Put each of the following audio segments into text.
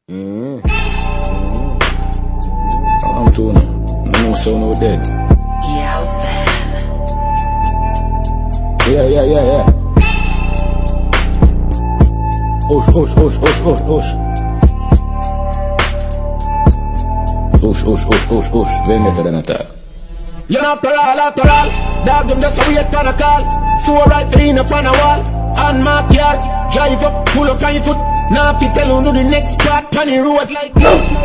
I'm too now. No so no dead. Yeah, sad. Yeah. Hush. Vem för den här. You know, after all, dog them just a wait on a call. 4 right in up on a wall. On my yard, drive up, pull up on your foot. Now if you tell you to the next part, on the road like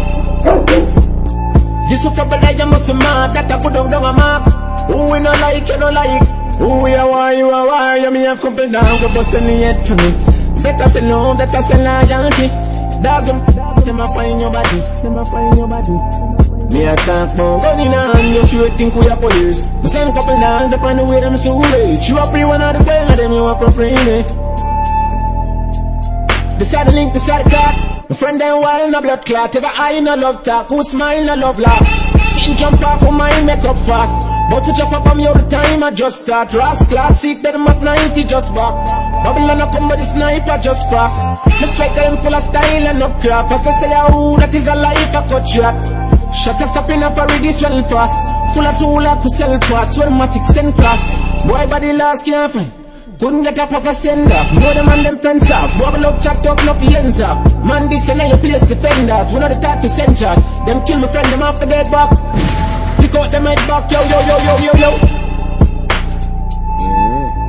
this is for better, you must be mad. That I put down a mark. Who we not like, you don't like. Who we are, why you are, why you me have couple down, go bust in the head for me. Better say no, better say loyalty. Dog them a find your body. Me a talk about gun in hand, just you think we are police. Me send couple down, up on the way them so late. You up one of the bell, them you up for me. Decide the link, decide the card. My friend them wild, no blood clot. Ever eye, no love talk. Who smile, no love laugh. See him jump off for mine, make up fast. But to jump up on me all the time, I just start. Rascal, seek that I'm at 90, just back. Babylon, I come with the sniper, just pass. Me strike them full of style and up crap. As I say, oh, that is a life, I cut shot. Shut us up in a parade, this well fast. Full of tool up to sell parts. Automatic send class. Boy, body last can't find. Couldn't get up a send up. Know them and them friends up. Wobble up, chat up, lock the ends up. Man, this and now your place defenders. One of the type to send shot. Them kill my friend, them after dead back. Pick out them head back, yo. Yeah.